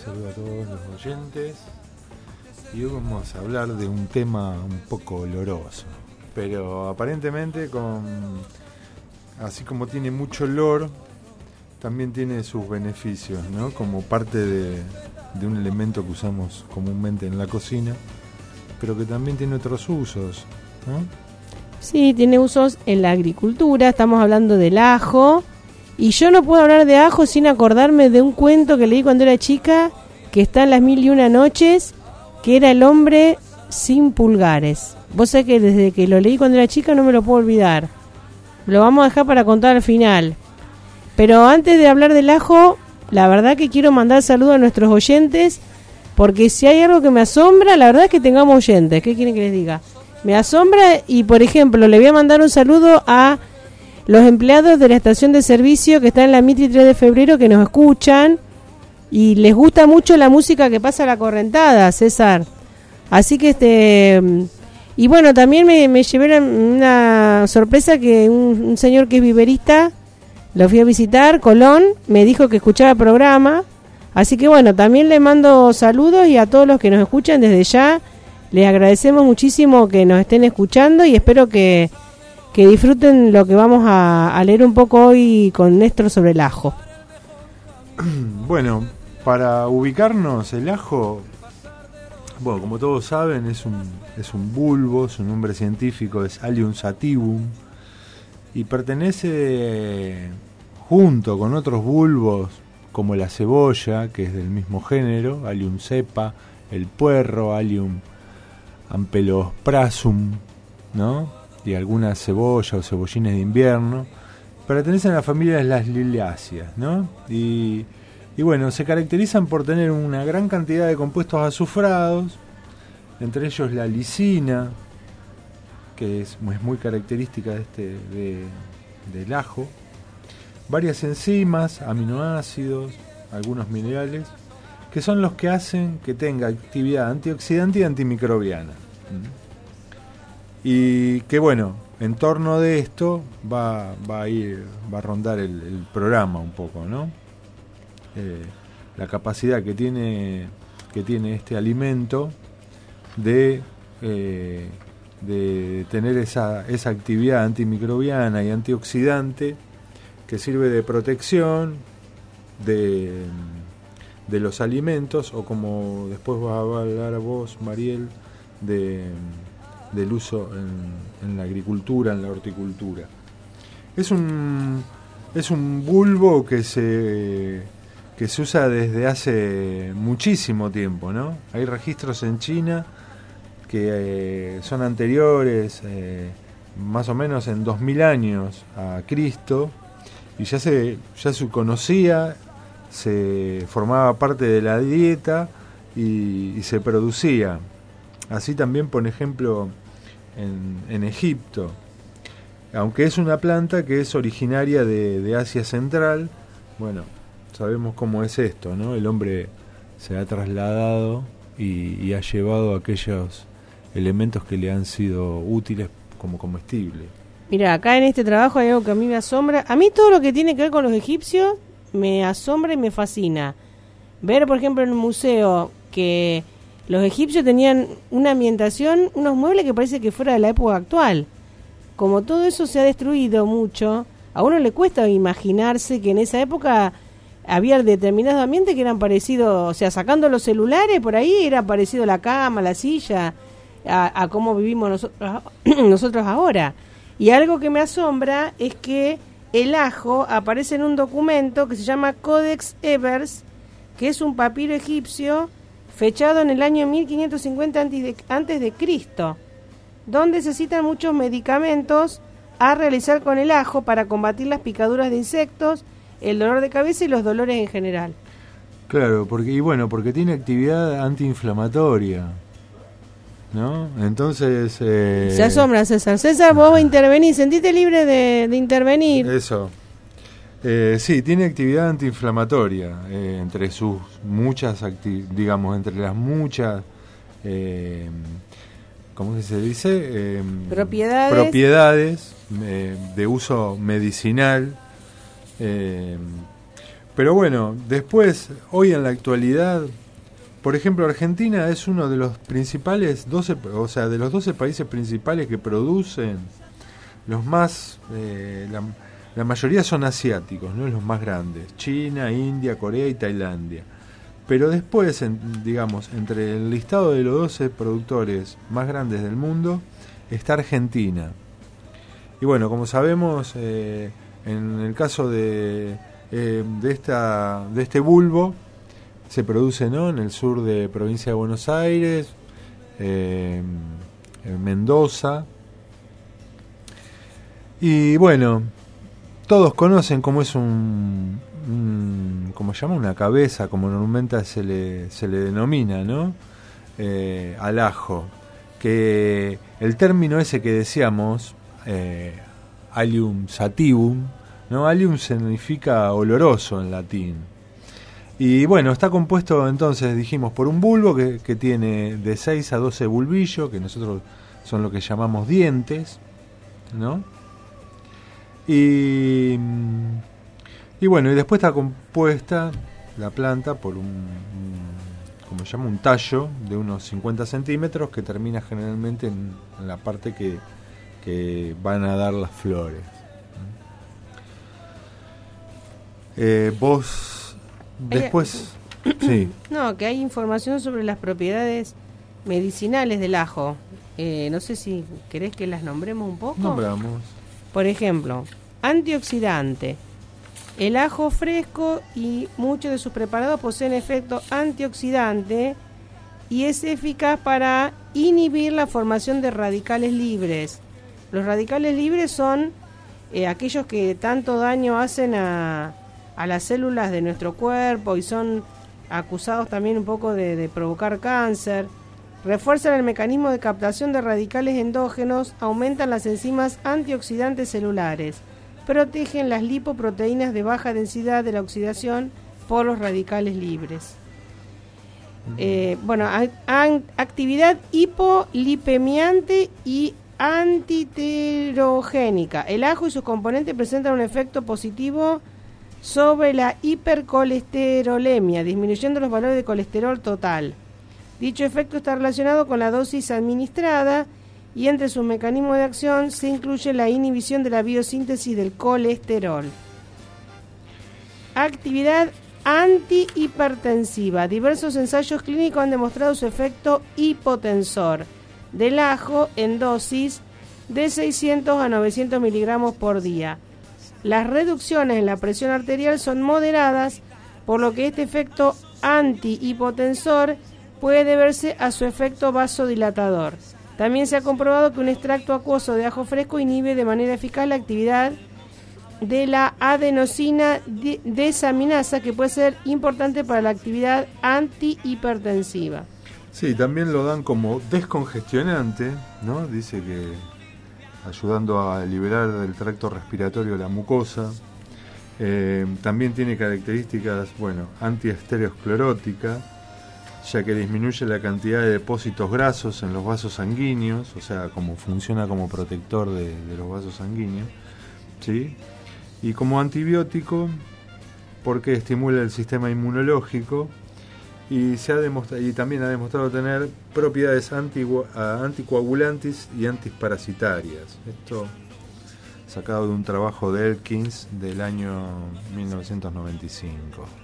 saludo a todos los oyentes. Y hoy vamos a hablar de un tema un poco oloroso, pero aparentemente así como tiene mucho olor, también tiene sus beneficios, ¿no? Como parte de un elemento que usamos comúnmente en la cocina, pero que también tiene otros usos, ¿no? Sí, tiene usos en la agricultura, estamos hablando del ajo, y yo no puedo hablar de ajo sin acordarme de un cuento que leí cuando era chica, que está en las 1001 noches, que era El hombre sin pulgares. Vos sabés que desde que lo leí cuando era chica no me lo puedo olvidar. Lo vamos a dejar para contar al final. Pero antes de hablar del ajo, la verdad que quiero mandar saludos a nuestros oyentes, porque si hay algo que me asombra, la verdad es que tengamos oyentes. ¿Qué quieren que les diga? Me asombra y, por ejemplo, le voy a mandar un saludo a los empleados de la estación de servicio que está en la Mitri 3 de febrero, que nos escuchan y les gusta mucho la música que pasa a la correntada, César. Así que y bueno, también me llevé una sorpresa que un señor que es viverista, lo fui a visitar, Colón, me dijo que escuchaba el programa. Así que bueno, también le mando saludos y a todos los que nos escuchan desde ya, les agradecemos muchísimo que nos estén escuchando y espero que disfruten lo que vamos a leer un poco hoy con Néstor sobre el ajo. Bueno, para ubicarnos, el ajo, bueno, como todos saben, es un bulbo, su nombre científico es Allium sativum, y pertenece junto con otros bulbos como la cebolla, que es del mismo género, Allium cepa, el puerro, Allium ampelosprasum, ¿no? Y algunas cebollas o cebollines de invierno, pertenecen a la familia de las liliáceas, ¿no? Y bueno, se caracterizan por tener una gran cantidad de compuestos azufrados, entre ellos la lisina, que es muy característica del ajo, varias enzimas, aminoácidos, algunos minerales, que son los que hacen que tenga actividad antioxidante y antimicrobiana. Y que bueno, en torno de esto va a rondar el programa un poco, ¿no? La capacidad que tiene este alimento de tener esa actividad antimicrobiana y antioxidante que sirve de protección de los alimentos, o como después vas a hablar a vos, Mariel, del uso en la agricultura, en la horticultura. Es un bulbo que se usa desde hace muchísimo tiempo, ¿no? Hay registros en China que son anteriores, más o menos en 2000 años a Cristo, y ya se conocía, se formaba parte de la dieta y se producía. Así también, por ejemplo, en Egipto, aunque es una planta que es originaria de Asia Central. Bueno, sabemos cómo es esto, ¿no? El hombre se ha trasladado y ha llevado aquellos elementos que le han sido útiles como comestible. Mira, acá en este trabajo hay algo que a mí me asombra. A mí todo lo que tiene que ver con los egipcios me asombra y me fascina. Ver, por ejemplo, en un museo que los egipcios tenían una ambientación, unos muebles que parece que fuera de la época actual. Como todo eso se ha destruido mucho, a uno le cuesta imaginarse que en esa época había determinados ambientes que eran parecidos, o sea, sacando los celulares, por ahí era parecido la cama, la silla, a cómo vivimos nosotros ahora. Y algo que me asombra es que el ajo aparece en un documento que se llama Codex Evers, que es un papiro egipcio fechado en el año 1550 antes de Cristo, donde se citan muchos medicamentos a realizar con el ajo para combatir las picaduras de insectos, el dolor de cabeza y los dolores en general. Claro, porque tiene actividad antiinflamatoria, ¿no? Entonces... Se asombra, César. César, vos intervenís, sentite libre de intervenir. Eso. Sí, tiene actividad antiinflamatoria, entre sus muchas, entre las muchas, ¿cómo se dice? Propiedades de uso medicinal, Pero bueno, después, hoy en la actualidad, por ejemplo, Argentina es uno de los principales 12, o sea, de los 12 países principales que producen, los más, la mayoría son asiáticos, ¿no? Los más grandes, China, India, Corea y Tailandia. Pero después, digamos, entre el listado de los 12 productores más grandes del mundo, está Argentina. Y bueno, como sabemos, en el caso de este bulbo, se produce, ¿no?, en el sur de provincia de Buenos Aires, en Mendoza. Y bueno, todos conocen cómo es como se llama, una cabeza, como normalmente se le denomina, ¿no? Al ajo. Que el término ese que decíamos, Allium sativum, ¿no? Allium significa oloroso en latín. Y bueno, está compuesto entonces, dijimos, por un bulbo que tiene de 6 a 12 bulbillos, que nosotros son lo que llamamos dientes, ¿no? Y bueno, y después está compuesta la planta por como se llama, un tallo de unos 50 centímetros que termina generalmente en la parte que van a dar las flores. Vos después... Sí. No, que hay información sobre las propiedades medicinales del ajo. No sé si querés que las nombremos un poco. Nombramos. Por ejemplo, antioxidante. El ajo fresco y muchos de sus preparados poseen efecto antioxidante y es eficaz para inhibir la formación de radicales libres. Los radicales libres son aquellos que tanto daño hacen a las células de nuestro cuerpo y son acusados también un poco de provocar cáncer. Refuerzan el mecanismo de captación de radicales endógenos, aumentan las enzimas antioxidantes celulares, protegen las lipoproteínas de baja densidad de la oxidación por los radicales libres. Actividad hipolipemiante y antiterogénica. El ajo y sus componentes presentan un efecto positivo sobre la hipercolesterolemia, disminuyendo los valores de colesterol total. Dicho efecto está relacionado con la dosis administrada y entre sus mecanismos de acción se incluye la inhibición de la biosíntesis del colesterol. Actividad antihipertensiva. Diversos ensayos clínicos han demostrado su efecto hipotensor del ajo en dosis de 600 a 900 miligramos por día. Las reducciones en la presión arterial son moderadas, por lo que este efecto antihipotensor puede deberse a su efecto vasodilatador. También se ha comprobado que un extracto acuoso de ajo fresco inhibe de manera eficaz la actividad de la adenosina desaminasa, que puede ser importante para la actividad antihipertensiva. Sí, también lo dan como descongestionante, ¿no? Dice que ayudando a liberar del tracto respiratorio la mucosa. También tiene características, antiestereosclerótica, ya que disminuye la cantidad de depósitos grasos en los vasos sanguíneos, o sea, como funciona como protector de los vasos sanguíneos, ¿sí? Y como antibiótico, porque estimula el sistema inmunológico y también ha demostrado tener propiedades anticoagulantes y antiparasitarias. Esto sacado de un trabajo de Elkins del año 1995.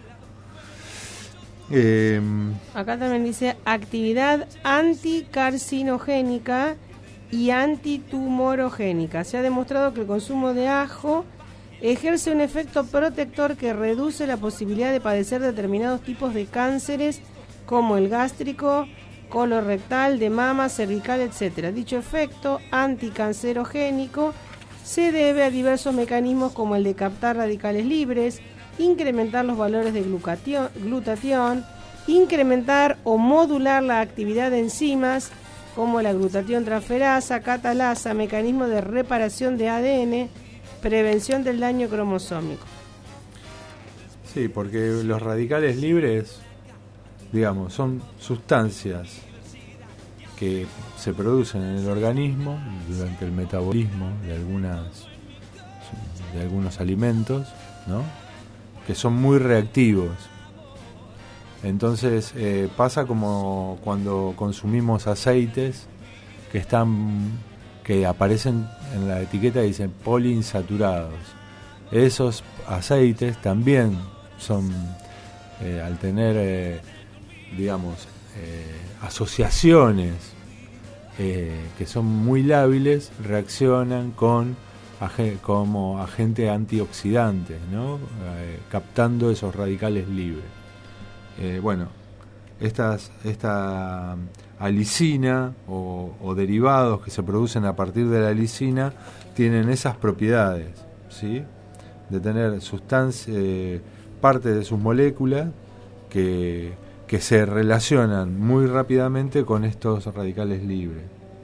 Acá también dice actividad anticarcinogénica y antitumorogénica. Se ha demostrado que el consumo de ajo ejerce un efecto protector que reduce la posibilidad de padecer determinados tipos de cánceres como el gástrico, colorectal, de mama, cervical, etc. Dicho efecto anticancerogénico se debe a diversos mecanismos como el de captar radicales libres, incrementar los valores de glutatión, incrementar o modular la actividad de enzimas como la glutatión transferasa, catalasa, mecanismo de reparación de ADN, prevención del daño cromosómico. Sí, porque los radicales libres, digamos, son sustancias que se producen en el organismo durante el metabolismo de algunos alimentos, ¿no? que son muy reactivos. Entonces pasa como cuando consumimos aceites que aparecen en la etiqueta y dicen poliinsaturados. Esos aceites también son, al tener, asociaciones que son muy lábiles, reaccionan como agente antioxidante, ¿no? Captando esos radicales libres. Esta alicina o derivados que se producen a partir de la alicina tienen esas propiedades, ¿sí? De tener parte de sus moléculas que se relacionan muy rápidamente con estos radicales libres.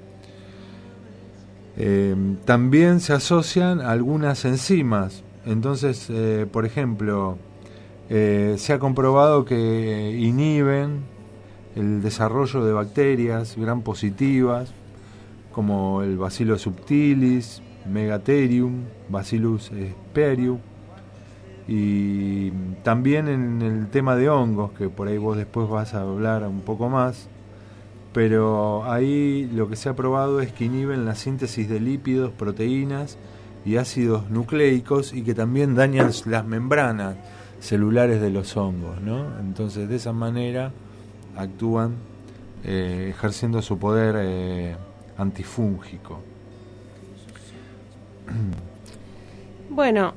También se asocian a algunas enzimas. Entonces, por ejemplo, se ha comprobado que inhiben el desarrollo de bacterias gram positivas como el Bacillus subtilis, Megatherium, Bacillus asperum, y también en el tema de hongos, que por ahí vos después vas a hablar un poco más, pero ahí lo que se ha probado es que inhiben la síntesis de lípidos, proteínas y ácidos nucleicos, y que también dañan las membranas celulares de los hongos, ¿no? Entonces de esa manera actúan ejerciendo su poder antifúngico. Bueno,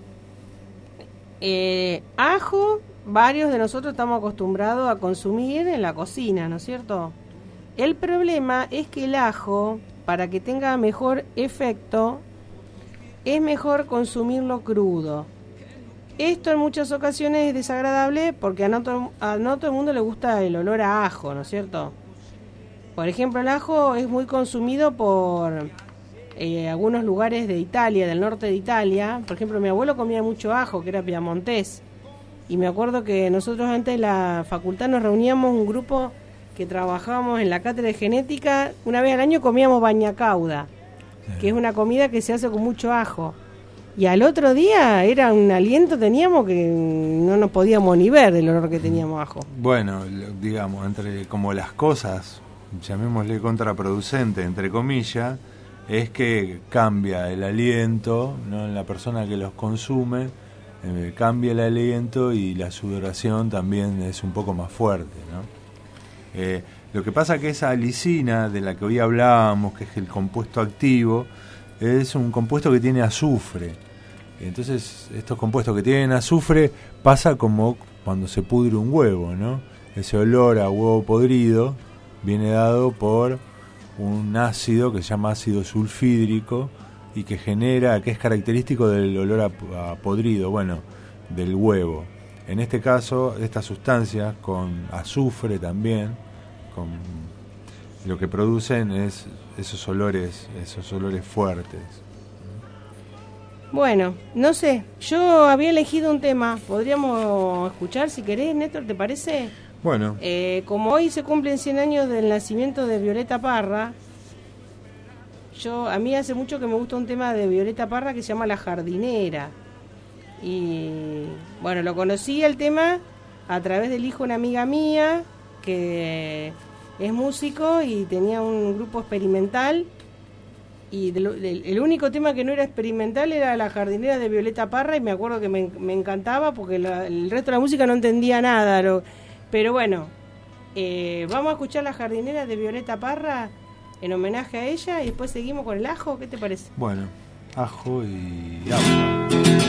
ajo, varios de nosotros estamos acostumbrados a consumir en la cocina, ¿no es cierto? El problema es que el ajo, para que tenga mejor efecto, es mejor consumirlo crudo. Esto en muchas ocasiones es desagradable porque no todo el mundo le gusta el olor a ajo, ¿no es cierto? Por ejemplo, el ajo es muy consumido por algunos lugares de Italia, del norte de Italia. Por ejemplo, mi abuelo comía mucho ajo, que era piamontés. Y me acuerdo que nosotros antes de la facultad nos reuníamos un grupo que trabajábamos en la cátedra de genética. Una vez al año comíamos bañacauda, que es una comida que se hace con mucho ajo. Y al otro día era un aliento teníamos que no nos podíamos ni ver del olor que teníamos ajo. Bueno, digamos, entre como las cosas, llamémosle contraproducente, entre comillas, es que cambia el aliento, ¿no? En la persona que los consume, cambia el aliento y la sudoración también es un poco más fuerte, ¿no? Lo que pasa que esa alicina de la que hoy hablábamos, que es el compuesto activo, es un compuesto que tiene azufre. Entonces, estos compuestos que tienen azufre pasa como cuando se pudre un huevo, ¿no? Ese olor a huevo podrido viene dado por un ácido que se llama ácido sulfídrico y que es característico del olor a podrido, del huevo. En este caso, estas sustancias con azufre también, lo que producen es esos olores fuertes. Bueno, no sé, yo había elegido un tema, podríamos escuchar si querés, Néstor, ¿te parece? Bueno. Como hoy se cumplen 100 años del nacimiento de Violeta Parra, a mí hace mucho que me gusta un tema de Violeta Parra que se llama La Jardinera. Y bueno, lo conocí el tema a través del hijo de una amiga mía que es músico y tenía un grupo experimental. Y el único tema que no era experimental era La Jardinera de Violeta Parra, y me acuerdo que me encantaba porque el resto de la música no entendía nada. Pero bueno, vamos a escuchar La Jardinera de Violeta Parra en homenaje a ella y después seguimos con el ajo. ¿Qué te parece? Bueno, ajo y agua.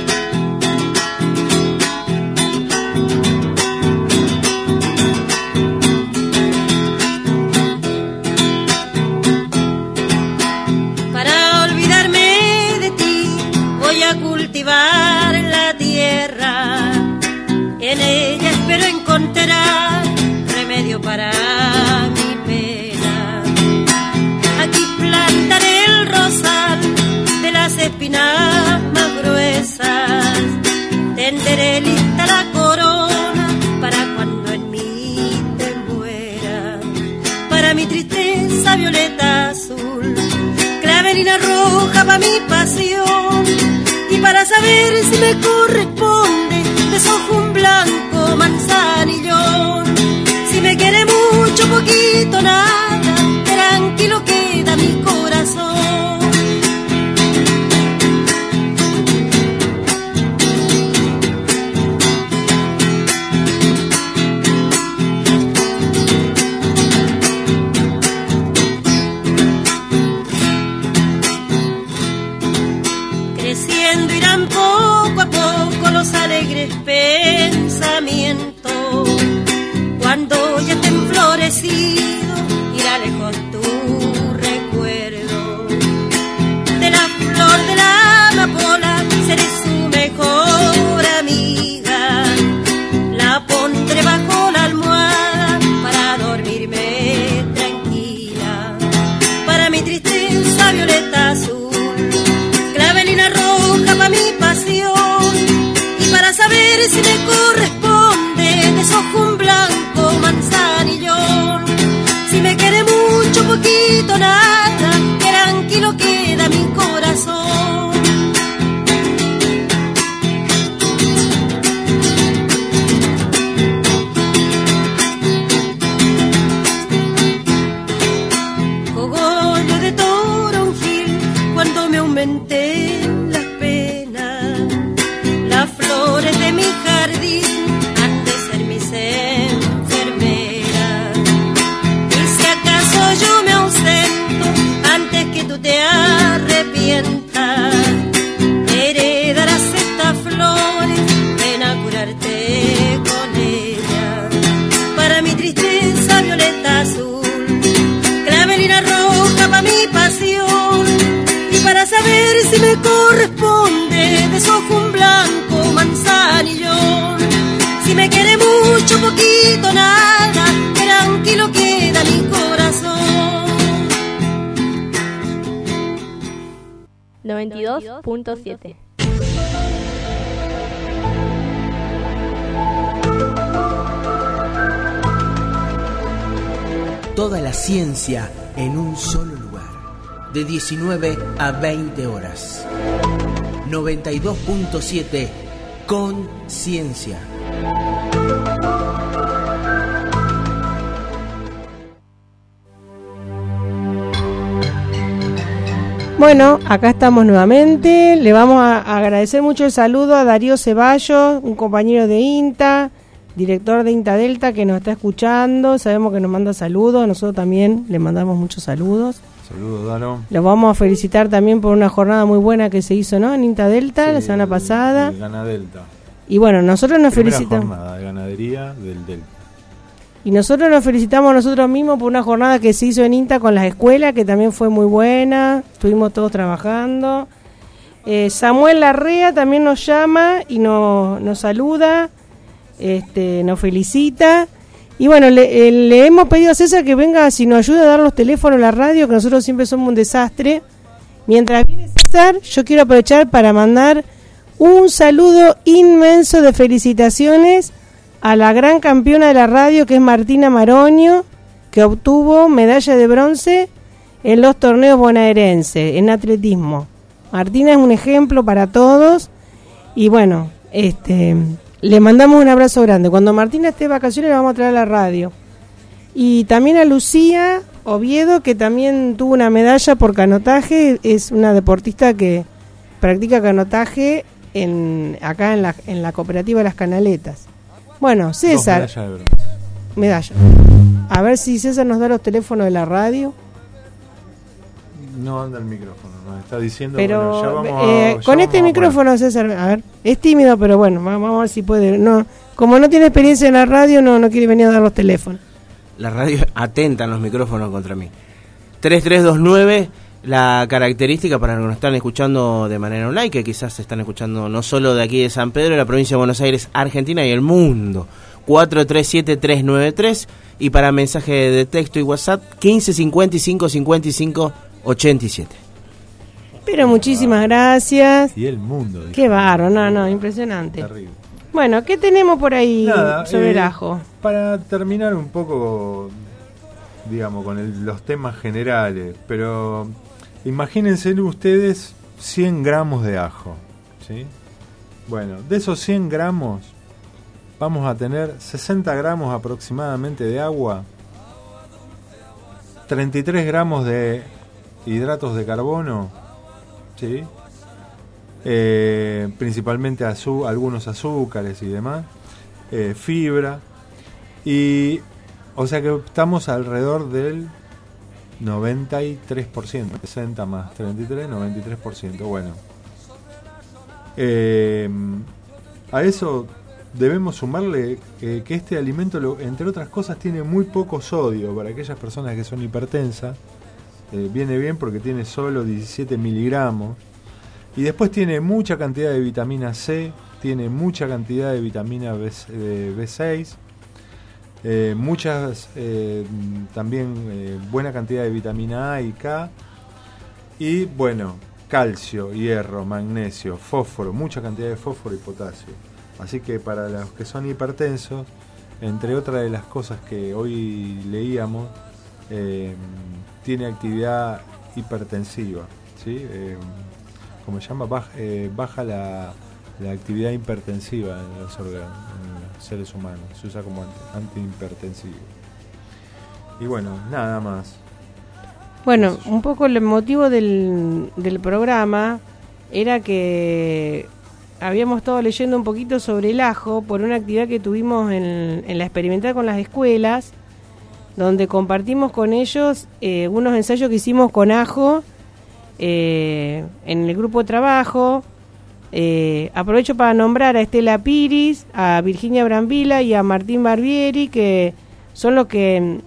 Cultivar la tierra, en ella espero encontrar remedio para mi pena. Aquí plantaré el rosal de las espinas más gruesas, tenderé lista la corona para cuando en mí te muera. Para mi tristeza violeta azul, clavelina roja para mi pasión. Y para saber si me corresponde, te deshojo un blanco manzanillón. Si me quiere mucho, poquito, nada, tranquilo queda mi corazón. Creciendo irán poco a poco los alegres pensamientos. Cuando ya estén florecidos, irá lejos tu recuerdo. De la flor de la amapola seré su mejor amiga. La pondré bajo la almohada para dormirme tranquila. Para mi tristeza violeta azul, clavelina roja pa' mi pasión. Y para saber si me corresponde, deshojo un blanco manzanillón. Si me quiere mucho, poquito, nada, tranquilo queda mi corazón. Cogollo de toronjil, cuando me aumenté las penas, las flores de mi jardín han de ser mis enfermeras. Y si acaso yo me ausento antes que tú te arrepientas, heredarás estas flores, ven a curarte con ellas. Para mi tristeza violeta azul, clavelina roja pa' mi pasión. Y para saber si me corresponde, deshojo un blanco manzanillón. Si me quiere mucho, poquito, nada, tranquilo queda mi corazón. 92.7. Toda la ciencia en un solo lugar, de 19 a 20 horas. 92.7 Conciencia. Bueno, acá estamos nuevamente. Le vamos a agradecer mucho el saludo a Darío Ceballos, un compañero de INTA, director de INTA Delta, que nos está escuchando. Sabemos que nos manda saludos, nosotros también le mandamos muchos saludos. Saludos, Dano. Los vamos a felicitar también por una jornada muy buena que se hizo, ¿no?, en INTA Delta, sí, la semana pasada. El Gana Delta. Y bueno, nosotros nos felicitamos. Jornada de ganadería del Delta. Y nosotros nos felicitamos nosotros mismos por una jornada que se hizo en INTA con las escuelas, que también fue muy buena. Estuvimos todos trabajando. Samuel Larrea también nos llama y nos saluda, nos felicita. Y bueno, le hemos pedido a César que venga, si nos ayuda a dar los teléfonos a la radio, que nosotros siempre somos un desastre. Mientras viene César, yo quiero aprovechar para mandar un saludo inmenso de felicitaciones a la gran campeona de la radio, que es Martina Maroño, que obtuvo medalla de bronce en los torneos bonaerenses, en atletismo. Martina es un ejemplo para todos y bueno, le mandamos un abrazo grande. Cuando Martina esté de vacaciones la vamos a traer a la radio. Y también a Lucía Oviedo, que también tuvo una medalla por canotaje, es una deportista que practica canotaje acá en la cooperativa Las Canaletas. Bueno, César. Medalla. A ver si César nos da los teléfonos de la radio. No anda el micrófono, nos está diciendo. Pero bueno, ya vamos con este micrófono, César, a ver, es tímido, pero bueno, vamos a ver si puede. No, como no tiene experiencia en la radio, no quiere venir a dar los teléfonos. La radio atenta en los micrófonos contra mí. 3329, la característica para los que nos están escuchando de manera online, que quizás se están escuchando no solo de aquí de San Pedro, de la provincia de Buenos Aires, Argentina y el mundo. 437-393, y para mensaje de texto y WhatsApp 1555-55-87. Pero muchísimas gracias. Y el mundo. Qué bárbaro, no, impresionante. Terrible. Bueno, ¿qué tenemos por ahí sobre el ajo? Para terminar un poco, digamos, con los temas generales, pero imagínense ustedes 100 gramos de ajo, ¿sí? Bueno, de esos 100 gramos, vamos a tener 60 gramos aproximadamente de agua, 33 gramos de hidratos de carbono, ¿sí? Principalmente algunos azúcares y demás, fibra, y o sea que estamos alrededor del 93%, 60 más 33, 93%. Bueno, a eso debemos sumarle que este alimento, entre otras cosas, tiene muy poco sodio. Para aquellas personas que son hipertensas, viene bien porque tiene solo 17 miligramos. Y después tiene mucha cantidad de vitamina C, tiene mucha cantidad de vitamina B6, también buena cantidad de vitamina A y K, y bueno, calcio, hierro, magnesio, fósforo, mucha cantidad de fósforo y potasio. Así que para los que son hipertensos, entre otras de las cosas que hoy leíamos, tiene actividad hipertensiva, ¿sí? Como se llama, baja la actividad hipertensiva en los seres humanos, se usa como antihipertensivo. Y bueno, nada más. Bueno, un poco el motivo del programa era que habíamos estado leyendo un poquito sobre el ajo por una actividad que tuvimos en la experimental con las escuelas, donde compartimos con ellos unos ensayos que hicimos con ajo en el grupo de trabajo. Aprovecho para nombrar a Estela Piris, a Virginia Brambila y a Martín Barbieri, que son los que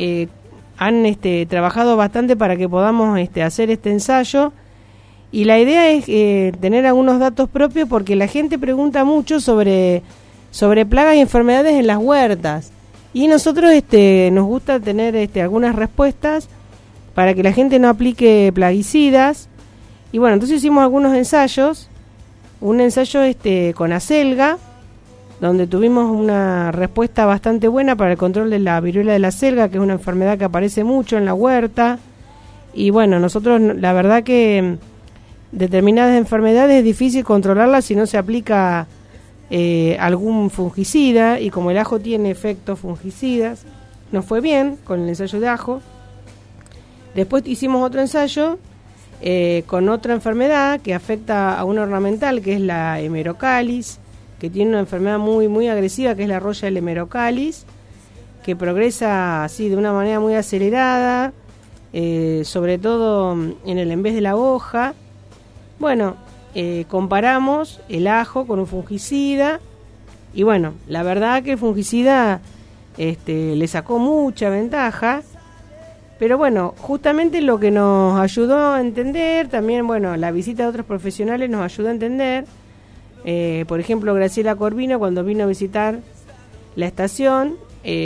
han trabajado bastante para que podamos hacer este ensayo. Y la idea es tener algunos datos propios, porque la gente pregunta mucho sobre plagas y enfermedades en las huertas. Y nosotros nos gusta tener algunas respuestas para que la gente no aplique plaguicidas. Y bueno, entonces hicimos algunos ensayos. Un ensayo con acelga, donde tuvimos una respuesta bastante buena para el control de la viruela de la acelga, que es una enfermedad que aparece mucho en la huerta. Y bueno, nosotros la verdad que determinadas enfermedades es difícil controlarlas si no se aplica algún fungicida, y como el ajo tiene efectos fungicidas, nos fue bien con el ensayo de ajo. Después hicimos otro ensayo con otra enfermedad que afecta a una ornamental, que es la hemerocalis, que tiene una enfermedad muy muy agresiva, que es la roya del hemerocalis, que progresa así de una manera muy acelerada, sobre todo en vez de la hoja. Bueno, comparamos el ajo con un fungicida, y bueno, la verdad que el fungicida le sacó mucha ventaja. Pero bueno, justamente lo que nos ayudó a entender, también bueno, la visita de otros profesionales nos ayudó a entender, por ejemplo, Graciela Corvino, cuando vino a visitar la estación,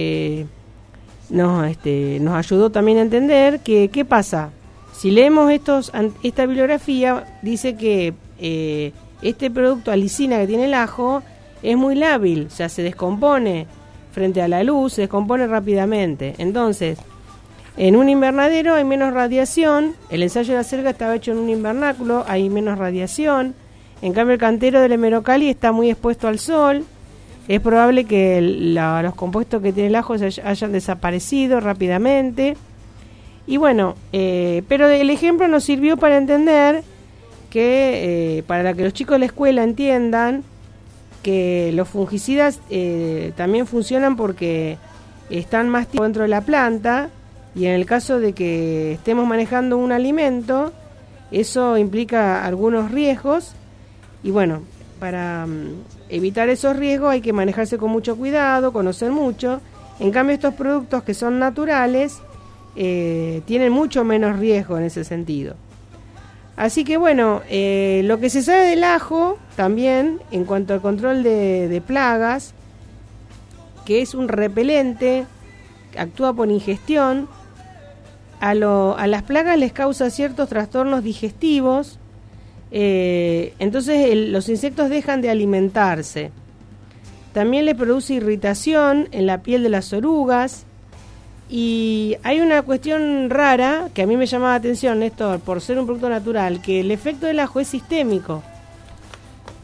nos ayudó también a entender que qué pasa. Si leemos esta bibliografía, dice que este producto alicina que tiene el ajo es muy lábil, o sea, se descompone frente a la luz, se descompone rápidamente. Entonces, en un invernadero hay menos radiación. El ensayo de la acelga estaba hecho en un invernáculo, hay menos radiación. En cambio, el cantero del hemerocali está muy expuesto al sol. Es probable que los compuestos que tiene el ajo hayan desaparecido rápidamente. Y bueno, pero el ejemplo nos sirvió para entender que, para que los chicos de la escuela entiendan que los fungicidas también funcionan porque están más tiempo dentro de la planta. Y en el caso de que estemos manejando un alimento, eso implica algunos riesgos. Y bueno, para evitar esos riesgos hay que manejarse con mucho cuidado, conocer mucho. En cambio, estos productos que son naturales tienen mucho menos riesgo en ese sentido. Así que bueno, lo que se sabe del ajo también, en cuanto al control de plagas, que es un repelente, actúa por ingestión. A las plagas les causa ciertos trastornos digestivos, entonces los insectos dejan de alimentarse. También le produce irritación en la piel de las orugas. Y hay una cuestión rara que a mí me llamaba la atención, Néstor, por ser un producto natural, que el efecto del ajo es sistémico.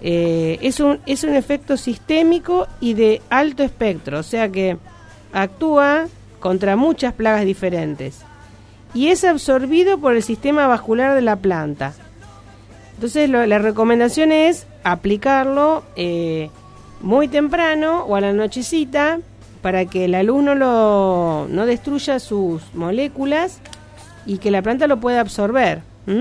Es un efecto sistémico y de alto espectro, o sea que actúa contra muchas plagas diferentes y es absorbido por el sistema vascular de la planta. Entonces la recomendación es aplicarlo muy temprano o a la nochecita para que la luz no destruya sus moléculas y que la planta lo pueda absorber.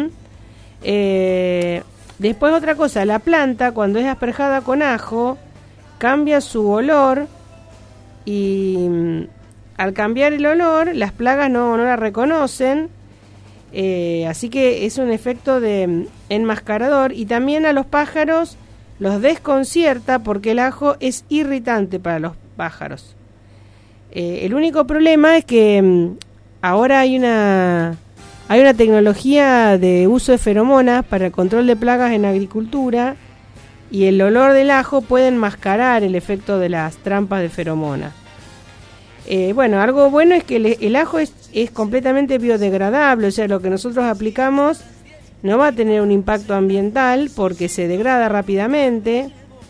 Después otra cosa, la planta cuando es asperjada con ajo cambia su olor y al cambiar el olor las plagas no la reconocen, así que es un efecto de enmascarador y también a los pájaros los desconcierta porque el ajo es irritante para los pájaros. El único problema es que ahora hay una tecnología de uso de feromonas para el control de plagas en agricultura y el olor del ajo puede enmascarar el efecto de las trampas de feromonas. Algo bueno es que el ajo es completamente biodegradable, o sea, lo que nosotros aplicamos no va a tener un impacto ambiental porque se degrada rápidamente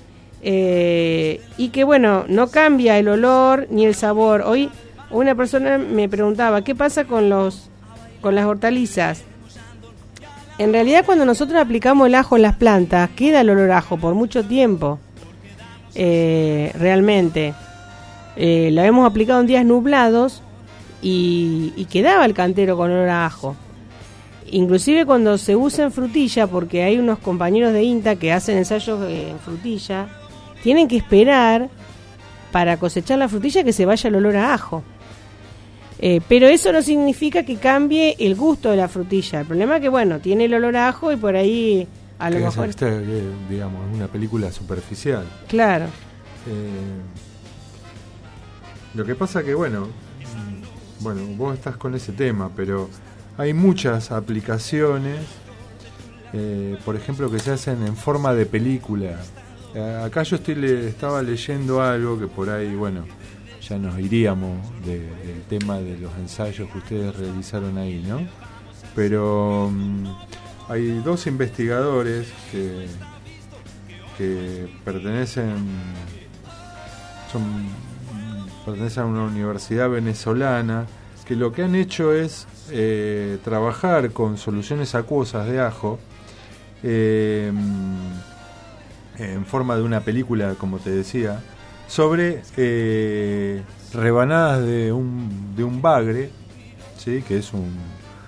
y que no cambia el olor ni el sabor. Hoy una persona me preguntaba, ¿qué pasa con las hortalizas? En realidad cuando nosotros aplicamos el ajo en las plantas queda el olor a ajo por mucho tiempo, realmente. La hemos aplicado en días nublados y quedaba el cantero con olor a ajo. Inclusive cuando se usa en frutilla, porque hay unos compañeros de INTA que hacen ensayos en frutilla, tienen que esperar para cosechar la frutilla que se vaya el olor a ajo. Pero eso no significa que cambie el gusto de la frutilla. El problema es que, tiene el olor a ajo y por ahí a lo mejor... digamos, es una película superficial. Claro. Lo que pasa que, vos estás con ese tema, pero hay muchas aplicaciones, por ejemplo, que se hacen en forma de película. Acá yo estaba leyendo algo que por ahí, ya nos iríamos del tema de los ensayos que ustedes realizaron ahí, ¿no? Pero hay dos investigadores que pertenecen a una universidad venezolana, que lo que han hecho es trabajar con soluciones acuosas de ajo en forma de una película, como te decía, sobre rebanadas de un bagre, ¿sí? Que es un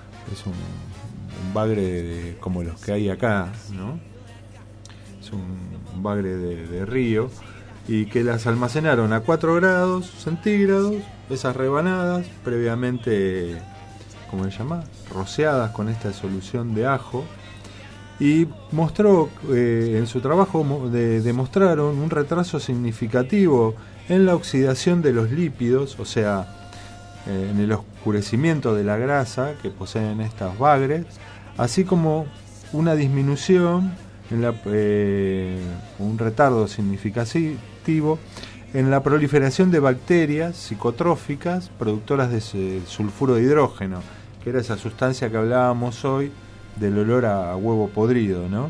bagre como los que hay acá, ¿no? Es un bagre de río, y que las almacenaron a 4 grados centígrados, esas rebanadas, previamente, ¿cómo se llama?, rociadas con esta solución de ajo, y mostró, en su trabajo demostraron un retraso significativo en la oxidación de los lípidos, o sea, en el oscurecimiento de la grasa que poseen estas bagres, así como una disminución un retardo significativo en la proliferación de bacterias psicotróficas productoras de sulfuro de hidrógeno, que era esa sustancia que hablábamos hoy del olor a huevo podrido, ¿no?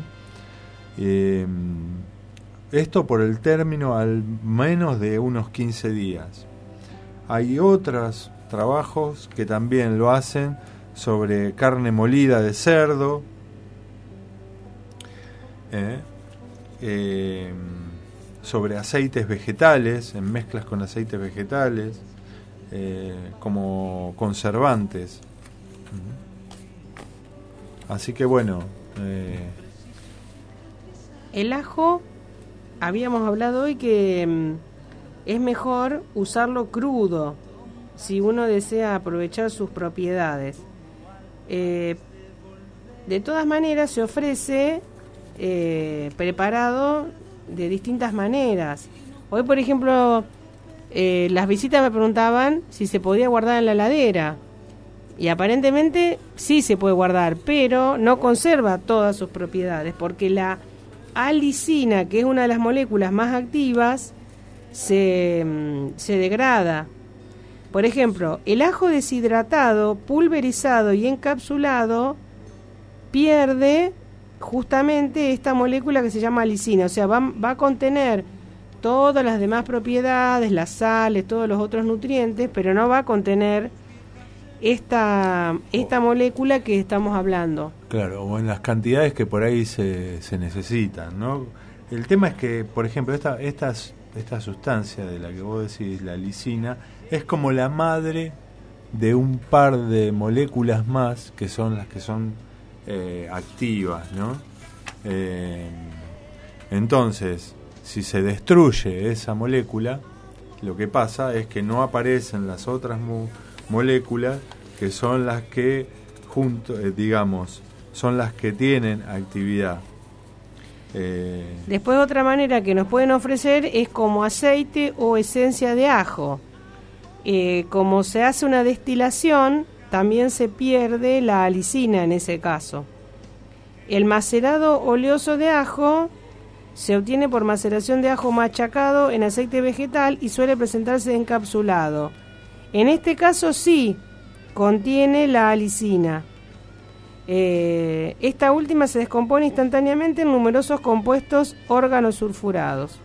Esto por el término al menos de unos 15 días. Hay otros trabajos que también lo hacen sobre carne molida de cerdo, sobre aceites vegetales, en mezclas con aceites vegetales, como conservantes. Así que el ajo, habíamos hablado hoy que es mejor usarlo crudo si uno desea aprovechar sus propiedades. De todas maneras se ofrece preparado de distintas maneras. Hoy, por ejemplo, las visitas me preguntaban si se podía guardar en la heladera, y aparentemente sí se puede guardar, pero no conserva todas sus propiedades, porque la alicina, que es una de las moléculas más activas, se degrada. Por ejemplo, el ajo deshidratado, pulverizado y encapsulado pierde justamente esta molécula que se llama alicina, o sea, va a contener todas las demás propiedades, las sales, todos los otros nutrientes, pero no va a contener esta molécula que estamos hablando. Claro, o en las cantidades que por ahí se necesitan, ¿no? El tema es que, por ejemplo, esta sustancia de la que vos decís, la lisina, es como la madre de un par de moléculas más que son las que son activas, ¿no? Entonces, si se destruye esa molécula, lo que pasa es que no aparecen las otras moléculas que son las que digamos, son las que tienen actividad. Después, otra manera que nos pueden ofrecer es como aceite o esencia de ajo. Como se hace una destilación, también se pierde la alicina en ese caso. El macerado oleoso de ajo se obtiene por maceración de ajo machacado en aceite vegetal y suele presentarse encapsulado. En este caso sí contiene la alicina. Esta última se descompone instantáneamente en numerosos compuestos organosulfurados.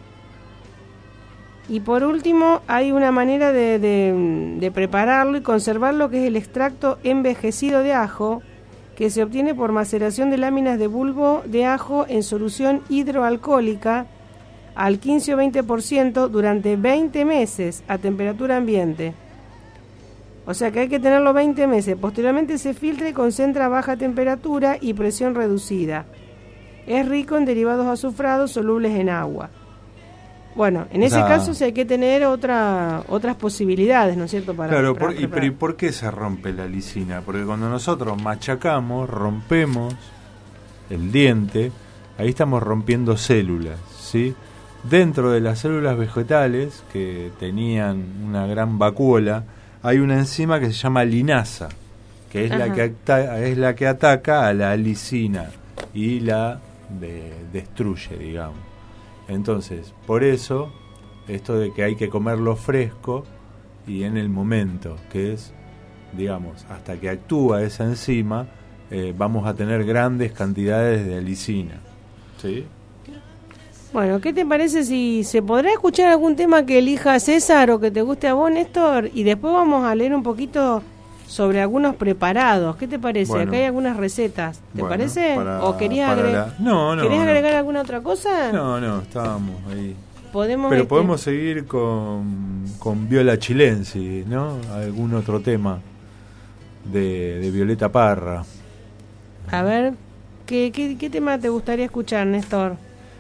Y por último, hay una manera de prepararlo y conservarlo, que es el extracto envejecido de ajo, que se obtiene por maceración de láminas de bulbo de ajo en solución hidroalcohólica al 15 o 20% durante 20 meses a temperatura ambiente. O sea que hay que tenerlo 20 meses. Posteriormente se filtra y concentra a baja temperatura y presión reducida. Es rico en derivados azufrados solubles en agua. Bueno, en ese caso sí hay que tener otras posibilidades, ¿no es cierto? Claro, ¿y por qué se rompe la lisina? Porque cuando nosotros machacamos, rompemos el diente, ahí estamos rompiendo células, ¿sí? Dentro de las células vegetales, que tenían una gran vacuola, hay una enzima que se llama linasa, que es la que ataca a la alicina y la destruye, digamos. Entonces, por eso, esto de que hay que comerlo fresco y en el momento, que es, digamos, hasta que actúa esa enzima, vamos a tener grandes cantidades de alicina. ¿Sí? Bueno, ¿qué te parece si se podrá escuchar algún tema que elija César o que te guste a vos, Néstor? Y después vamos a leer un poquito sobre algunos preparados. ¿Qué te parece? Bueno, acá hay algunas recetas. ¿Te parece? ¿O querías agregar alguna otra cosa? No, estábamos ahí. Pero podemos seguir con Viola Chilensi, ¿no? Algún otro tema de Violeta Parra. A ver, ¿qué tema te gustaría escuchar, Néstor?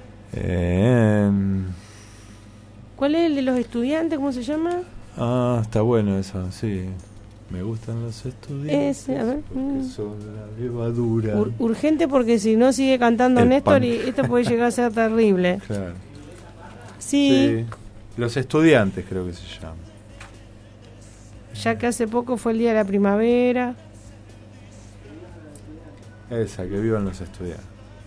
¿Cuál es el de los estudiantes? ¿Cómo se llama? Está bueno eso, sí. Me gustan los estudiantes. A ver. Porque son la levadura. Urgente, porque si no sigue cantando Néstor y esto puede llegar a ser terrible. Claro. Sí. Los estudiantes creo que se llama. Ya que hace poco fue el día de la primavera. Esa, que vivan los estudiantes.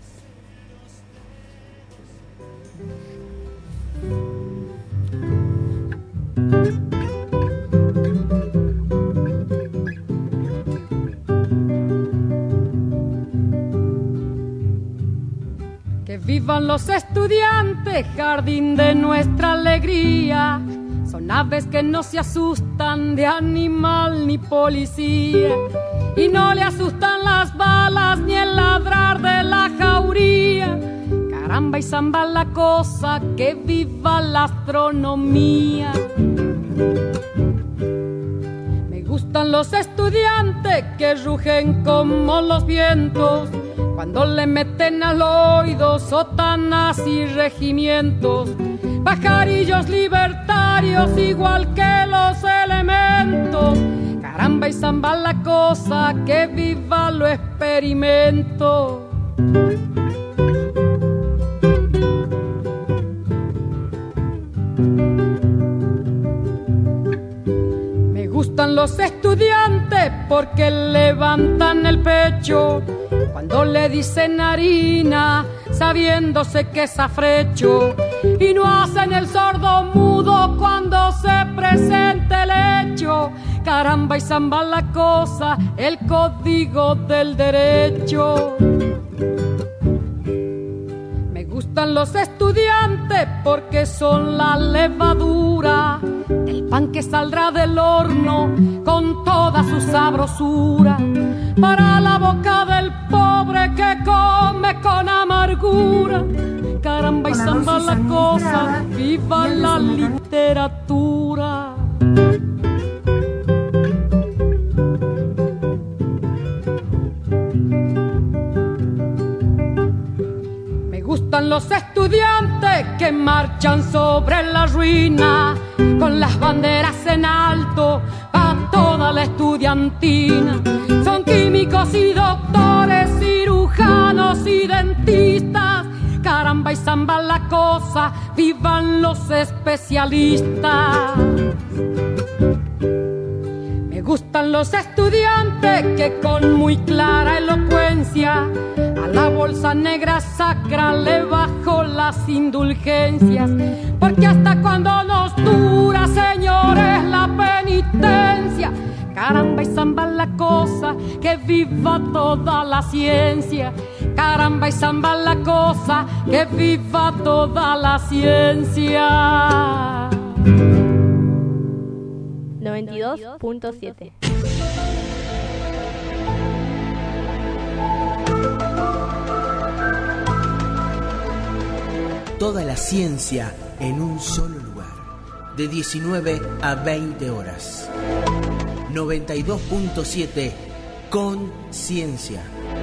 Que vivan los estudiantes, jardín de nuestra alegría. Son aves que no se asustan de animal ni policía, y no le asustan las balas ni el ladrar de la jauría. Caramba y zamba la cosa, que viva la astronomía. Me gustan los estudiantes que rugen como los vientos cuando le meten al oído sotanas y regimientos. Pajarillos libertarios igual que los elementos. Caramba y zamba la cosa, que viva lo experimento. Me gustan los estudiantes porque levantan el pecho cuando le dicen harina, sabiéndose que es afrecho, y no hacen el sordo mudo cuando se presente el hecho. Caramba y zamba la cosa, el código del derecho. gustan los estudiantes porque son la levadura del pan que saldrá del horno con toda su sabrosura para la boca del pobre que come con amargura. Caramba y samba la cosa, viva la literatura. Me gustan los estudiantes que marchan sobre la ruina con las banderas en alto a toda la estudiantina. Son químicos y doctores, cirujanos y dentistas. Caramba y zamba la cosa, vivan los especialistas. Me gustan los estudiantes que con muy clara elocuencia a la bolsa negra sacra le bajo las indulgencias. Porque hasta cuando nos dura, señores, la penitencia. Caramba y zamba la cosa, que viva toda la ciencia. Caramba y zamba la cosa, que viva toda la ciencia. 92.7. Toda la ciencia en un solo lugar, de 19 a 20 horas. 92.7 Conciencia.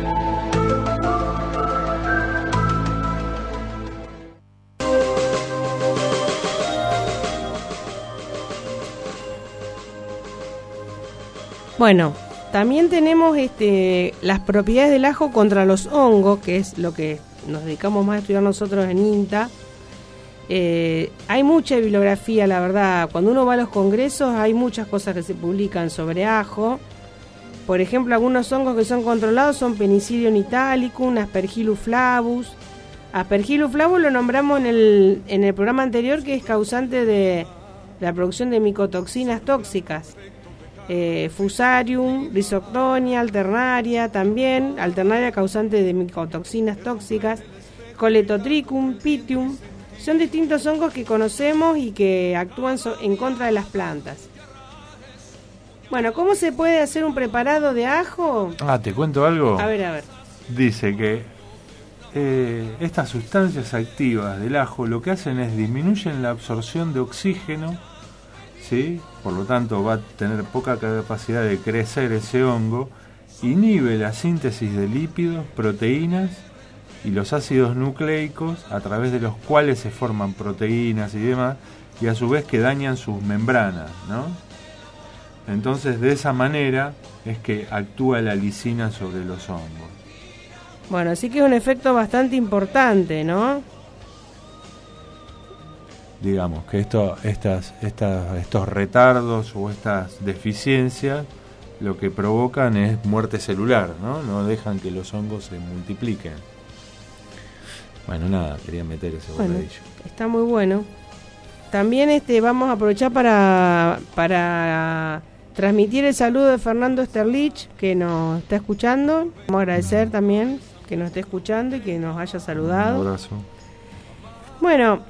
Bueno, también tenemos las propiedades del ajo contra los hongos, que es lo que nos dedicamos más a estudiar nosotros en INTA. Hay mucha bibliografía, la verdad. Cuando uno va a los congresos hay muchas cosas que se publican sobre ajo. Por ejemplo, algunos hongos que son controlados son Penicillium italicum, Aspergillus flavus. Aspergillus flavus lo nombramos en el programa anterior, que es causante de la producción de micotoxinas tóxicas. Fusarium, Rhizoctonia, Alternaria también, Alternaria causante de micotoxinas tóxicas, Coletotricum, Pythium. Son distintos hongos que conocemos y que actúan en contra de las plantas. Bueno, ¿cómo se puede hacer un preparado de ajo? ¿Te cuento algo? A ver. Dice que estas sustancias activas del ajo lo que hacen es disminuyen la absorción de oxígeno, ¿sí? Por lo tanto va a tener poca capacidad de crecer ese hongo, inhibe la síntesis de lípidos, proteínas y los ácidos nucleicos a través de los cuales se forman proteínas y demás, y a su vez que dañan sus membranas, ¿no? Entonces de esa manera es que actúa la lisina sobre los hongos. Bueno, así que es un efecto bastante importante, ¿no? Digamos que estos retardos o estas deficiencias lo que provocan es muerte celular, ¿no? No dejan que los hongos se multipliquen. Bueno, nada, quería meter ese bocadillo. Está muy bueno. También vamos a aprovechar para transmitir el saludo de Fernando Sterlich, que nos está escuchando. Vamos a agradecer también que nos esté escuchando y que nos haya saludado. Un abrazo. Bueno,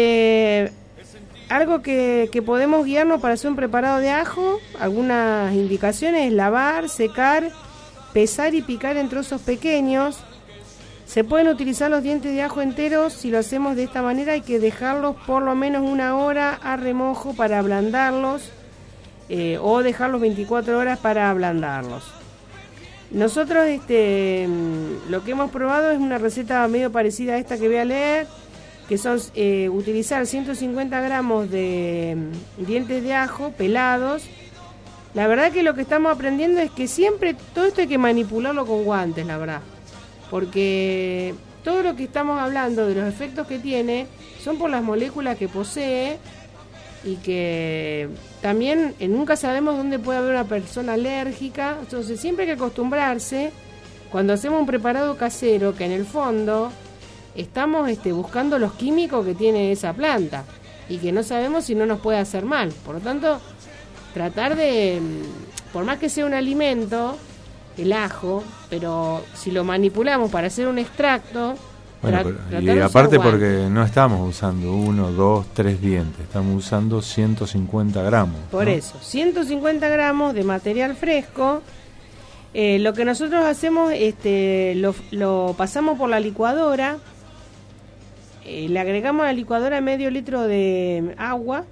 algo que podemos guiarnos para hacer un preparado de ajo, algunas indicaciones: lavar, secar, pesar y picar en trozos pequeños. Se pueden utilizar los dientes de ajo enteros. Si lo hacemos de esta manera hay que dejarlos por lo menos 1 hora a remojo para ablandarlos, o dejarlos 24 horas para ablandarlos. Nosotros lo que hemos probado es una receta medio parecida a esta que voy a leer, que son utilizar 150 gramos de dientes de ajo pelados. La verdad que lo que estamos aprendiendo es que siempre todo esto hay que manipularlo con guantes, la verdad, porque todo lo que estamos hablando de los efectos que tiene son por las moléculas que posee, y que también nunca sabemos dónde puede haber una persona alérgica. Entonces siempre hay que acostumbrarse, cuando hacemos un preparado casero, que en el fondo estamos buscando los químicos que tiene esa planta y que no sabemos si no nos puede hacer mal. Por lo tanto, tratar de, por más que sea un alimento, el ajo, pero si lo manipulamos para hacer un extracto, Bueno, y aparte porque no estamos usando 1, 2, 3 dientes, estamos usando 150 gramos. Por eso, 150 gramos de material fresco. Lo que nosotros hacemos, lo pasamos por la licuadora, le agregamos a la licuadora medio litro de agua,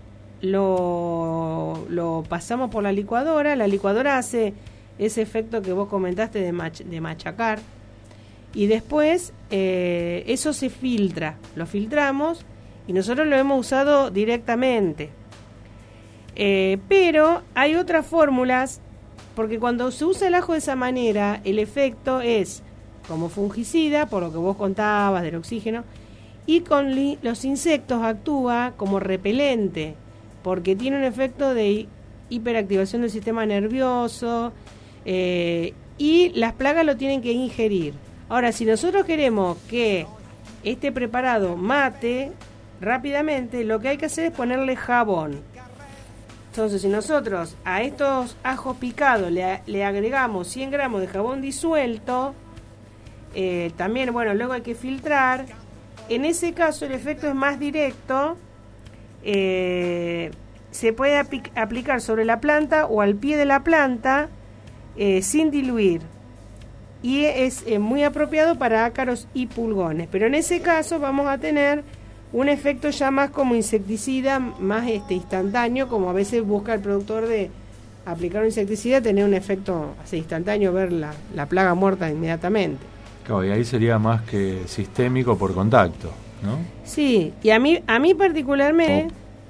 lo pasamos por la licuadora hace ese efecto que vos comentaste de machacar. Y después eso se filtra, lo filtramos y nosotros lo hemos usado directamente. Pero hay otras fórmulas, porque cuando se usa el ajo de esa manera, el efecto es como fungicida, por lo que vos contabas del oxígeno, y con los insectos actúa como repelente, porque tiene un efecto de hiperactivación del sistema nervioso y las plagas lo tienen que ingerir. Ahora, si nosotros queremos que este preparado mate rápidamente, lo que hay que hacer es ponerle jabón. Entonces, si nosotros a estos ajos picados le agregamos 100 gramos de jabón disuelto, también, bueno, luego hay que filtrar. En ese caso, el efecto es más directo. Se puede aplicar sobre la planta o al pie de la planta sin diluir. Y es muy apropiado para ácaros y pulgones. Pero en ese caso vamos a tener un efecto ya más como insecticida, más instantáneo, como a veces busca el productor de aplicar un insecticida, tener un efecto así instantáneo, ver la plaga muerta inmediatamente. Claro, y ahí sería más que sistémico por contacto, ¿no? Sí, y a mí particularmente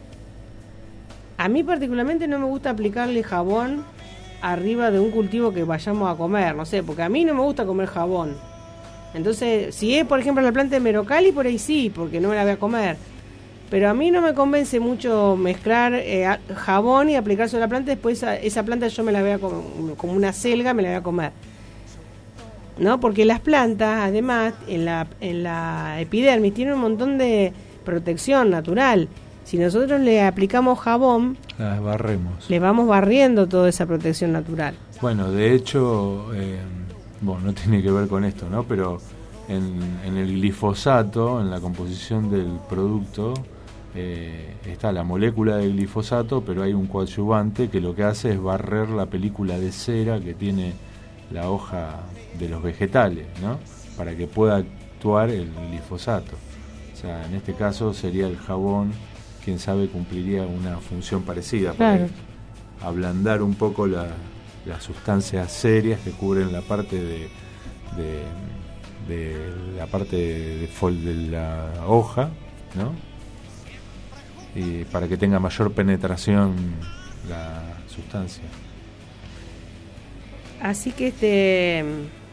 no me gusta aplicarle jabón arriba de un cultivo que vayamos a comer, no sé, porque a mí no me gusta comer jabón. Entonces, si es por ejemplo la planta de Merocali, por ahí sí, porque no me la voy a comer. Pero a mí no me convence mucho mezclar jabón y aplicar sobre la planta, después esa planta yo me la voy a comer, como una selga me la voy a comer. ¿No? Porque las plantas, además, en la epidermis tienen un montón de protección natural. Si nosotros le aplicamos jabón, las barremos. Le vamos barriendo toda esa protección natural. Bueno, de hecho, no tiene que ver con esto, ¿no? Pero en el glifosato, en la composición del producto, está la molécula de glifosato, pero hay un coadyuvante que lo que hace es barrer la película de cera que tiene la hoja de los vegetales, ¿no? Para que pueda actuar el glifosato. O sea, en este caso sería el jabón, quién sabe, cumpliría una función parecida, claro, para ablandar un poco las sustancias serias que cubren la parte de la parte de la hoja, ¿no? Y para que tenga mayor penetración la sustancia. Así que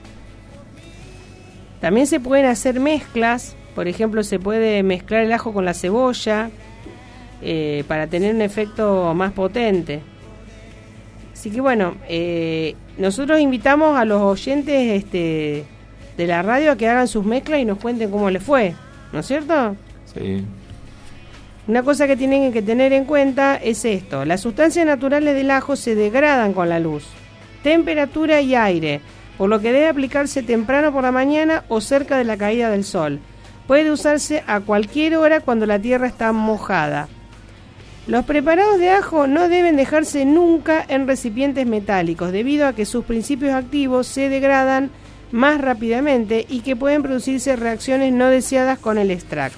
también se pueden hacer mezclas. Por ejemplo, se puede mezclar el ajo con la cebolla para tener un efecto más potente. Así que bueno, nosotros invitamos a los oyentes de la radio a que hagan sus mezclas y nos cuenten cómo les fue, ¿no es cierto? Sí. Una cosa que tienen que tener en cuenta es esto: las sustancias naturales del ajo se degradan con la luz, temperatura y aire, por lo que debe aplicarse temprano por la mañana o cerca de la caída del sol. Puede usarse a cualquier hora cuando la tierra está mojada. Los preparados de ajo no deben dejarse nunca en recipientes metálicos, debido a que sus principios activos se degradan más rápidamente y que pueden producirse reacciones no deseadas con el extracto.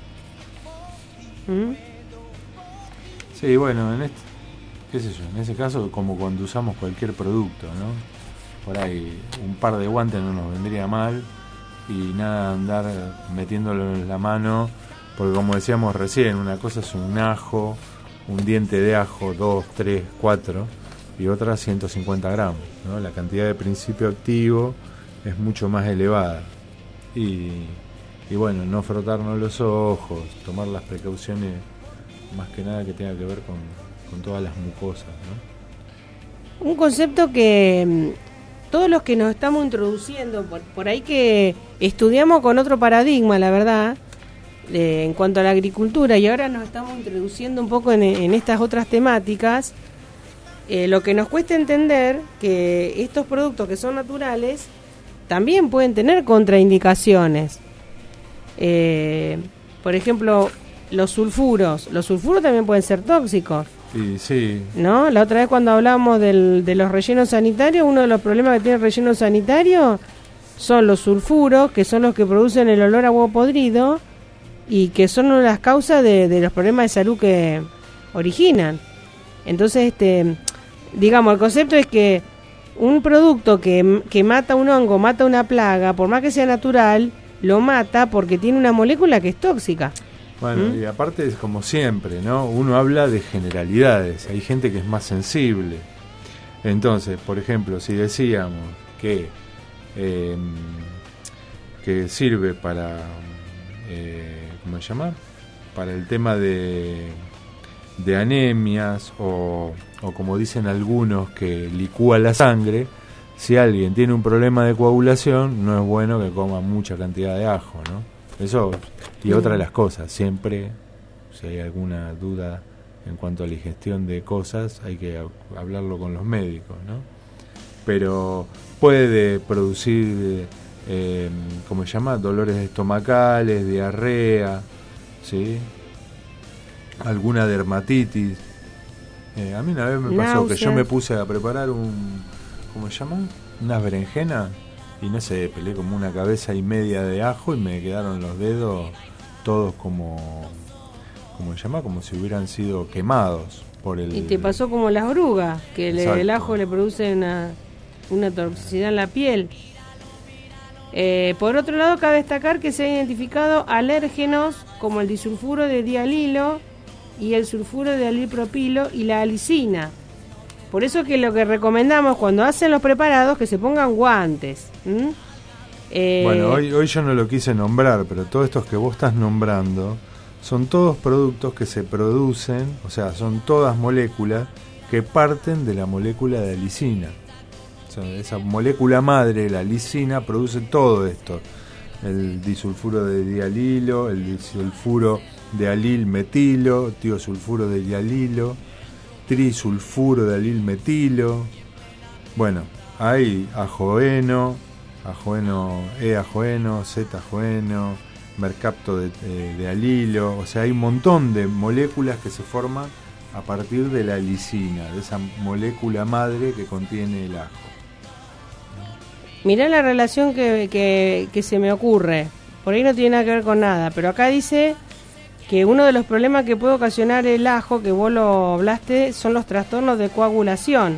Sí, bueno, en ese caso, como cuando usamos cualquier producto, ¿no? Por ahí un par de guantes no nos vendría mal, y nada andar metiéndolo en la mano, porque como decíamos recién, una cosa es un ajo, un diente de ajo, 2, 3, 4, y otra 150 gramos, ¿no? La cantidad de principio activo es mucho más elevada. Y bueno, no frotarnos los ojos, tomar las precauciones, más que nada que tenga que ver con todas las mucosas, ¿no? Un concepto que todos los que nos estamos introduciendo, por ahí que estudiamos con otro paradigma, la verdad, en cuanto a la agricultura, y ahora nos estamos introduciendo un poco en estas otras temáticas, lo que nos cuesta entender que estos productos que son naturales también pueden tener contraindicaciones. Por ejemplo, los sulfuros también pueden ser tóxicos. Y sí. ¿No? La otra vez cuando hablábamos de los rellenos sanitarios, uno de los problemas que tiene el relleno sanitario son los sulfuros, que son los que producen el olor a huevo podrido y que son una de las causas de los problemas de salud que originan. Entonces, digamos, el concepto es que un producto que mata un hongo, mata una plaga, por más que sea natural, lo mata porque tiene una molécula que es tóxica. Bueno, y aparte es como siempre, ¿no? Uno habla de generalidades, hay gente que es más sensible. Entonces, por ejemplo, si decíamos que sirve para, ¿cómo se llama? Para el tema de anemias o como dicen algunos, que licúa la sangre. Si alguien tiene un problema de coagulación, no es bueno que coma mucha cantidad de ajo, ¿no? Eso, y otra de las cosas, siempre, si hay alguna duda en cuanto a la ingestión de cosas, hay que hablarlo con los médicos, ¿no? Pero puede producir, ¿cómo se llama? Dolores estomacales, diarrea, ¿sí? Alguna dermatitis. A mí una vez me pasó que yo me puse a preparar ¿cómo se llama? Unas berenjenas. Y no sé, pelé como una cabeza y media de ajo y me quedaron los dedos todos como se llama, como si hubieran sido quemados por el... Y te pasó como las orugas, que el ajo le produce una toxicidad en la piel. Por otro lado, cabe destacar que se han identificado alérgenos como el disulfuro de dialilo y el sulfuro de alilpropilo y la alicina. Por eso que lo que recomendamos cuando hacen los preparados, que se pongan guantes. Bueno, hoy yo no lo quise nombrar, pero todos estos que vos estás nombrando son todos productos que se producen, o sea, son todas moléculas que parten de la molécula de alicina. O sea, esa molécula madre, la alicina, produce todo esto. El disulfuro de dialilo, el disulfuro de alilmetilo, tiosulfuro de dialilo, trisulfuro de alilmetilo. Bueno, hay ajoeno, E-ajoeno, Z-ajoeno, mercapto de alilo. O sea, hay un montón de moléculas que se forman a partir de la alicina, de esa molécula madre que contiene el ajo. Mirá la relación que se me ocurre. Por ahí no tiene nada que ver con nada, pero acá dice que uno de los problemas que puede ocasionar el ajo, que vos lo hablaste, son los trastornos de coagulación.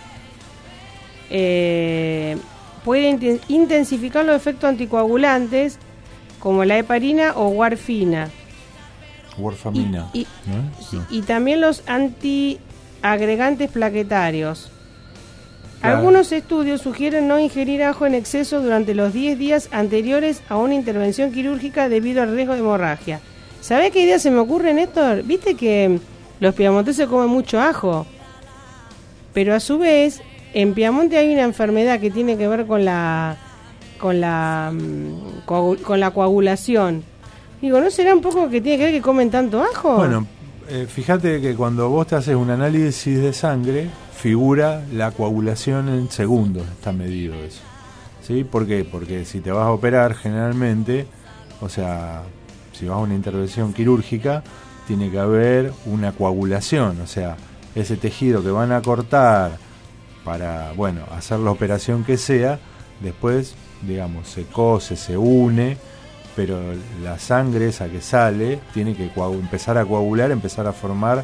Puede intensificar los efectos anticoagulantes como la heparina o warfarina. Warfarina. Y también los antiagregantes plaquetarios. Claro. Algunos estudios sugieren no ingerir ajo en exceso durante los 10 días anteriores a una intervención quirúrgica debido al riesgo de hemorragia. ¿Sabés qué idea se me ocurre, Néstor? Viste que los piamonteses comen mucho ajo, pero a su vez en Piamonte hay una enfermedad que tiene que ver con la coagulación. Digo, ¿no será un poco que tiene que ver que comen tanto ajo? Bueno, fíjate que cuando vos te haces un análisis de sangre, figura la coagulación en segundos, está medido eso. ¿Sí? ¿Por qué? Porque si te vas a operar generalmente, o sea, si vas a una intervención quirúrgica, tiene que haber una coagulación, o sea, ese tejido que van a cortar para, bueno, hacer la operación que sea, después, digamos, se cose, se une, pero la sangre esa que sale tiene que empezar a coagular, empezar a formar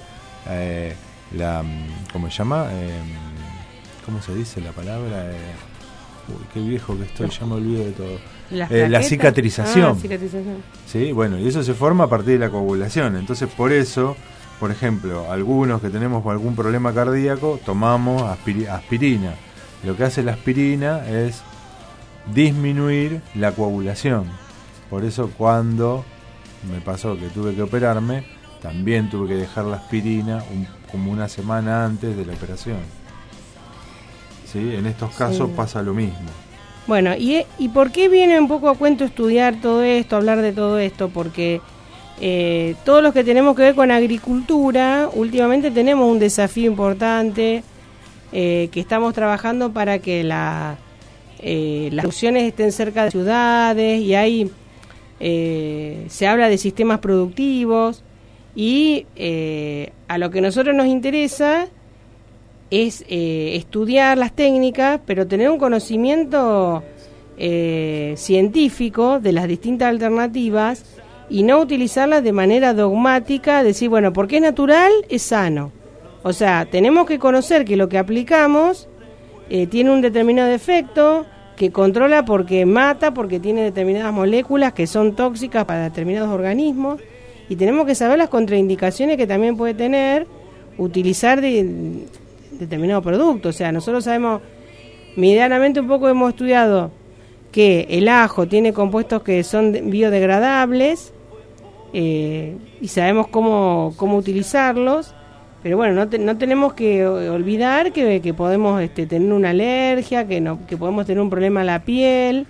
¿cómo se llama? ¿Cómo se dice la palabra? Uy, qué viejo que estoy, ya me olvido de todo. La cicatrización. Cicatrización. Sí, bueno, y eso se forma a partir de la coagulación. Entonces, por eso, por ejemplo, algunos que tenemos algún problema cardíaco, tomamos aspirina. Lo que hace la aspirina es disminuir la coagulación. Por eso cuando me pasó que tuve que operarme, también tuve que dejar la aspirina como una semana antes de la operación. ¿Sí? En estos casos pasa lo mismo. Bueno, ¿y por qué viene un poco a cuento estudiar todo esto, hablar de todo esto? Porque todos los que tenemos que ver con agricultura, últimamente tenemos un desafío importante que estamos trabajando para que las producciones estén cerca de ciudades, y hay se habla de sistemas productivos y a lo que a nosotros nos interesa es estudiar las técnicas, pero tener un conocimiento científico de las distintas alternativas y no utilizarlas de manera dogmática, decir, bueno, porque es natural, es sano. O sea, tenemos que conocer que lo que aplicamos tiene un determinado efecto, que controla porque mata, porque tiene determinadas moléculas que son tóxicas para determinados organismos, y tenemos que saber las contraindicaciones que también puede tener utilizar determinado producto. O sea, nosotros sabemos, medianamente un poco hemos estudiado que el ajo tiene compuestos que son biodegradables, y sabemos cómo utilizarlos, pero bueno, no tenemos que olvidar que podemos tener una alergia, que podemos tener un problema en la piel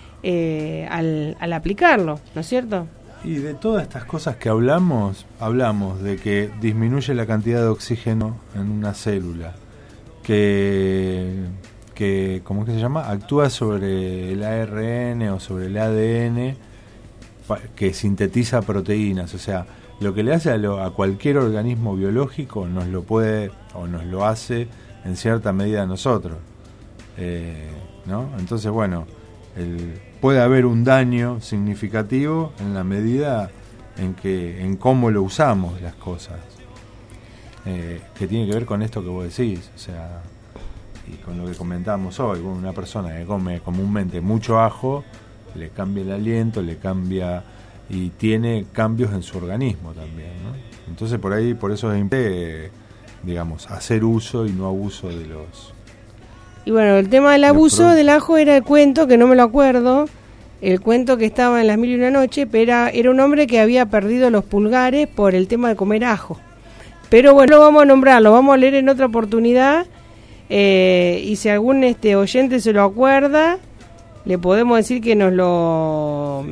al aplicarlo, ¿no es cierto? Y de todas estas cosas que hablamos de que disminuye la cantidad de oxígeno en una célula, que ¿cómo es que se llama? Actúa sobre el ARN o sobre el ADN, que sintetiza proteínas. O sea, lo que le hace a cualquier organismo biológico nos lo puede o nos lo hace en cierta medida a nosotros, ¿no? Entonces, bueno, puede haber un daño significativo en la medida en cómo lo usamos las cosas, que tiene que ver con esto que vos decís, o sea, y con lo que comentábamos hoy. Una persona que come comúnmente mucho ajo, le cambia el aliento, le cambia, y tiene cambios en su organismo también, ¿no? Entonces por eso es importante, digamos, hacer uso y no abuso de los... Y bueno, el tema del abuso del ajo era el cuento, que no me lo acuerdo, el cuento que estaba en Las Mil y una Noche, pero era un hombre que había perdido los pulgares por el tema de comer ajo. Pero bueno, lo vamos a nombrar, lo vamos a leer en otra oportunidad, y si algún oyente se lo acuerda, le podemos decir que nos lo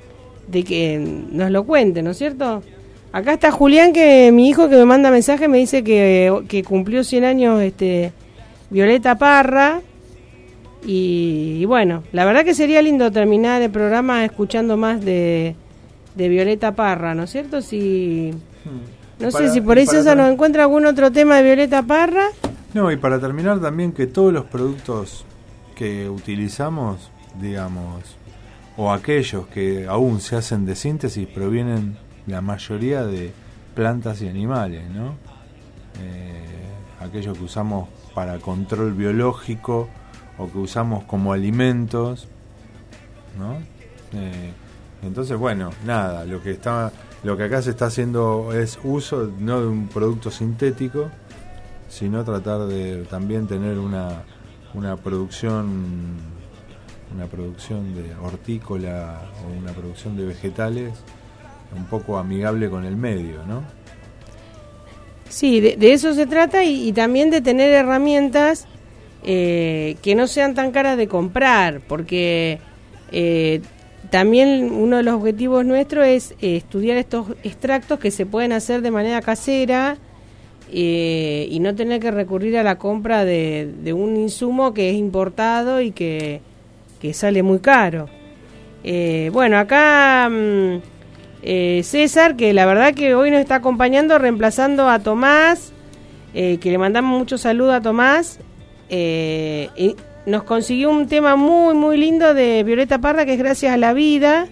cuente, ¿no es cierto? Acá está Julián, que mi hijo, que me manda mensaje, me dice que cumplió 100 años Violeta Parra, y bueno, la verdad que sería lindo terminar el programa escuchando más de Violeta Parra, ¿no es cierto? No sé si por ahí César nos encuentra algún otro tema de Violeta Parra. No, y para terminar también, que todos los productos que utilizamos, digamos, o aquellos que aún se hacen de síntesis, provienen la mayoría de plantas y animales, ¿no? Aquellos que usamos para control biológico o que usamos como alimentos, ¿no? Entonces, bueno, nada, lo que acá se está haciendo es uso no de un producto sintético, sino tratar de también tener una producción de hortícola o una producción de vegetales un poco amigable con el medio, ¿no? Sí, de eso se trata, y también de tener herramientas que no sean tan caras de comprar, porque también uno de los objetivos nuestros es estudiar estos extractos que se pueden hacer de manera casera, y no tener que recurrir a la compra de un insumo que es importado y que sale muy caro. Bueno, acá César, que la verdad que hoy nos está acompañando, reemplazando a Tomás, que le mandamos muchos saludos a Tomás, y nos consiguió un tema muy muy lindo de Violeta Parra, que es Gracias a la Vida.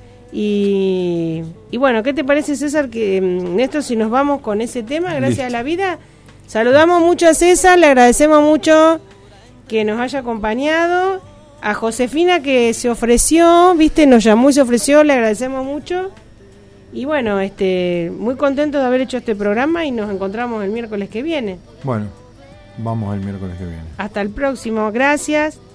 Y bueno, ¿qué te parece, César, que Néstor, si nos vamos con ese tema, Gracias a la Vida? Saludamos mucho a César, le agradecemos mucho que nos haya acompañado, a Josefina, que se ofreció, nos llamó y se ofreció, le agradecemos mucho, y bueno, muy contento de haber hecho este programa, y nos encontramos el miércoles que viene. Bueno, vamos el miércoles que viene. Hasta el próximo, gracias.